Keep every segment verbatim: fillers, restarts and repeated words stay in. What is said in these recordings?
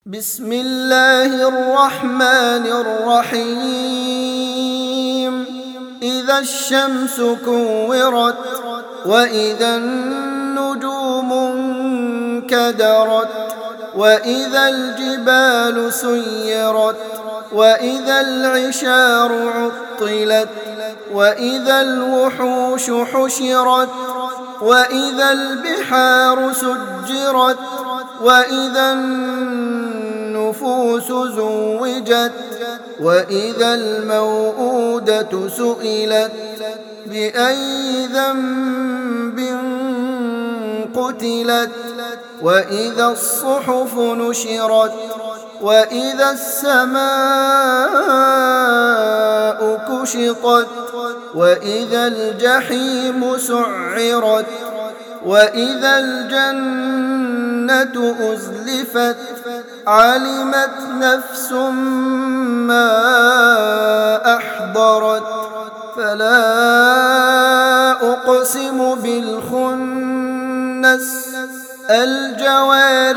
بسم الله الرحمن الرحيم إذا الشمس كورت وإذا النجوم انكدرت وإذا الجبال سيرت وإذا العشار عطلت وإذا الوحوش حشرت وإذا البحار سجرت وإذا النفوس زوجت وإذا الموءودة سئلت بأي ذنب قتلت وإذا الصحف نشرت وإذا السماء كشطت وإذا الجحيم سعرت وإذا الجنة أزلفت علمت نفس ما أحضرت فلا أقسم بالخنس الجوار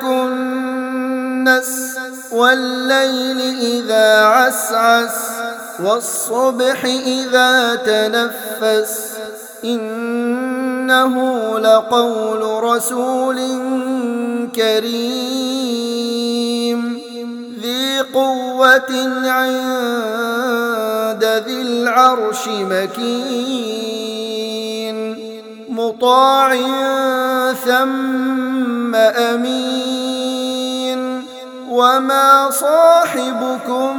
الكنس والليل إذا عسعس والصبح إذا تنفس إنه لقول رسول كريم ذي قوة عند ذي العرش مكين مطاع ثم أمين وما صاحبكم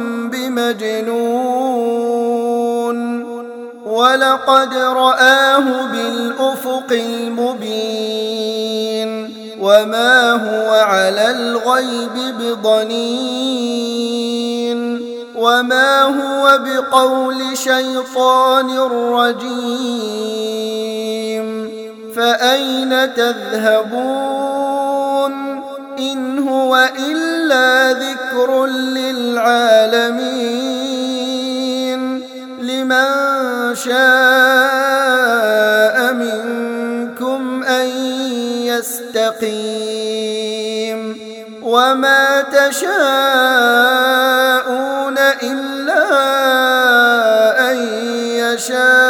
بمجنون ولقد رآه بالأفق المبين وما هو على الغيب بضنين وما هو بقول شيطان رجيم فأين تذهبون إن هو إلا ذكر للعالمين لمن شاء منكم أن يستقيم وما تشاءون إلا أن يشاء